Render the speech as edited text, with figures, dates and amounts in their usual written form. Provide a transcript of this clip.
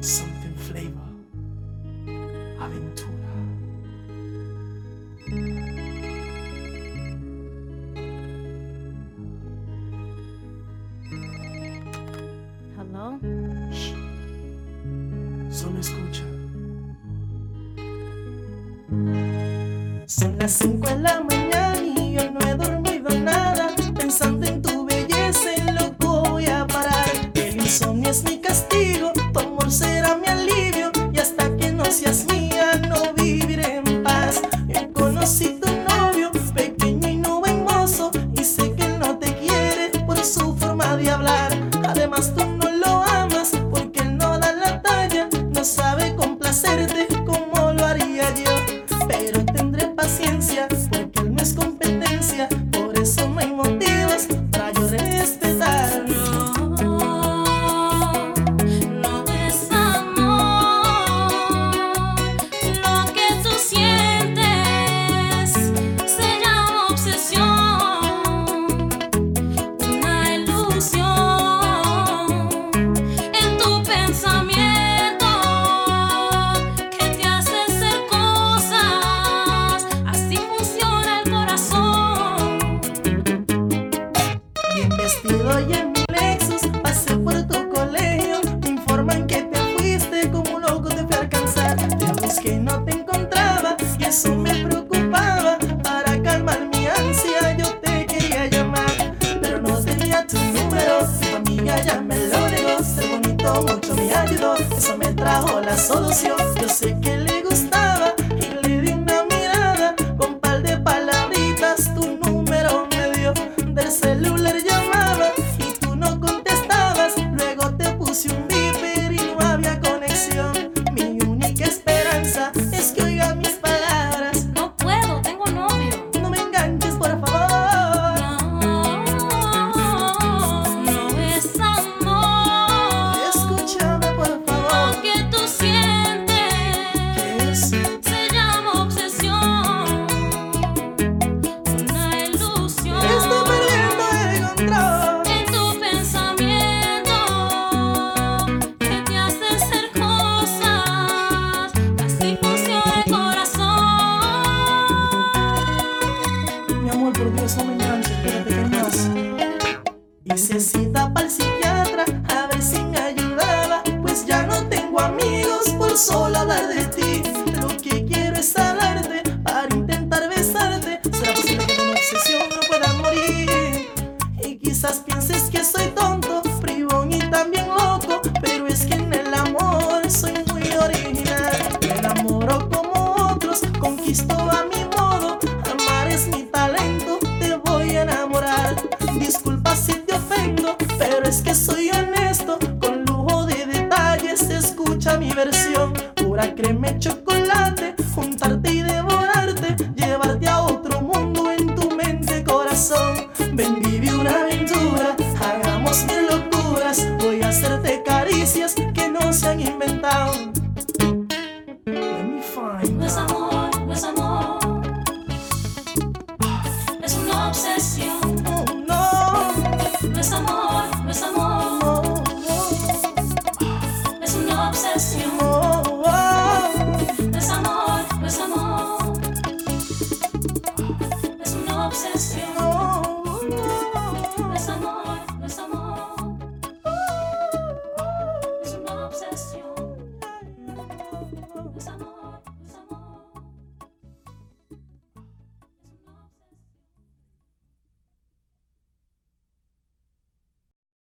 Something flavor. Aventura. Hello. Shh. Solo escucha. Son las 5 de la mañana y yo no he dormido nada. Pensando en tu belleza, en loco voy a parar. El insomnio es mi castigo, tu amor será mi alivio. Y hasta que no seas mía, no viviré en paz. Yo conocí tu novio, pequeño y no buen mozo, y sé que él no te quiere por su forma de hablar. Además tú no lo amas porque él no da la talla, no sabe complacerte como lo haría yo. Pero tendré paciencia porque él no es competencia, por eso no hay motivos para yo respetar. No es amor, lo que tú sientes se llama obsesión, una ilusión en tu pensamiento que te hace hacer cosas, así funciona el corazón. Bien vestido y en mi Lexus pasé por tu colegio, me informan que te fuiste, como un loco te fui a alcanzar. Te busqué y no te encontraba y eso me preocupaba. Para calmar mi ansia yo te quería llamar, pero no tenía tu número, tu amiga ya me lo negó. Ser bonito mucho me ayudó, eso me trajo la solución. Yo sé que le gustaba y le di una mirada, con par de palabritas tu número me dio. Del celular llamaba y tú no contestabas, luego te puse un beeper y no había conexión. Mi única esperanza es que oiga mis palabras. No puedo, tengo novio. No me enganches, por favor. No es amor, Escúchame, por lo favor. que tú sientes ¿Qué es? se llama obsesión, una ilusión Estoy perdiendo el control. en tu pensamiento que te hace hacer cosas, así funciona el corazón. Mi amor, por Dios, no me enganches, espérate, ¿qué más? Hice cita para el psiquiatra a ver si me ayudaba, pues ya no tengo amigos por solo hablar de ti. Lo que quiero es hablarte para intentar besarte. ¿Será posible que de una obsesión no pueda morir? Y quizás pienses que soy tonto, bribón y también loco, pero es que en el amor soy muy original. Me enamoro como otros, conquisto a mi modo. Amar es mi talento, te voy a enamorar. Disculpa si te ofendo, pero es que soy honesto. Con lujo de detalles, escucha mi versión. Pura crema y chocolate, juntarte y devorarte, llevarte a otro mundo en tu mente, corazón. Ven, vive una aventura, hagamos mil locuras. Voy a hacerte caricias que no se han inventado. Let me find No es out. amor, no es amor, es una obsesión. Oh, no, No es amor, no es amor, no, no, es una obsesión. no, oh. No es amor, no es amor, es una obsesión. No es amor, no es amor, es una obsesión.